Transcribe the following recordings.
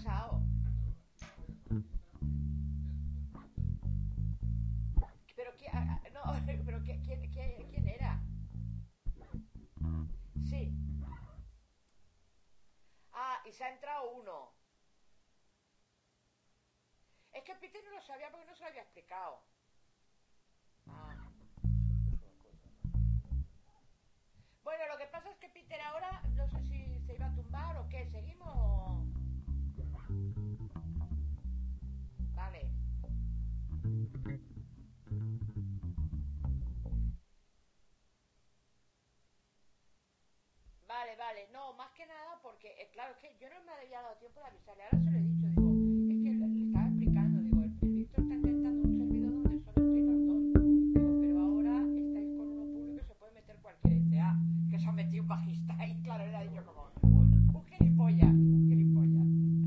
pasado? Pero no, pero ¿quién era? Sí. Ah, y se ha entrado uno. Es que Peter no lo sabía porque no se lo había explicado. Ah. Bueno, lo que pasa es que Peter ahora no sé si se iba a tumbar o qué. ¿Seguimos o...? Vale. Vale, vale. No, más que nada porque, claro, es que yo no me había dado tiempo de avisarle. Ahora se lo he dicho, digo, es que le estaba explicando, digo, el Víctor está intentando un servidor donde solo estáis los dos. Digo, pero ahora estáis con uno público y se puede meter cualquiera. Y dice, ah, que se ha metido un bajista. Y claro, él ha dicho como, un gilipollas, un gilipollas.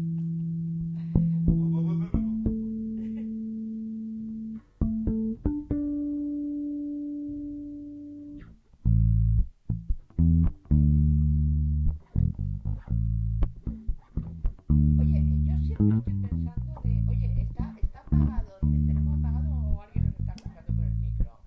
Oye, yo siempre estoy pensando de, oye, está apagado, tenemos apagado o alguien nos está escuchando por el micro.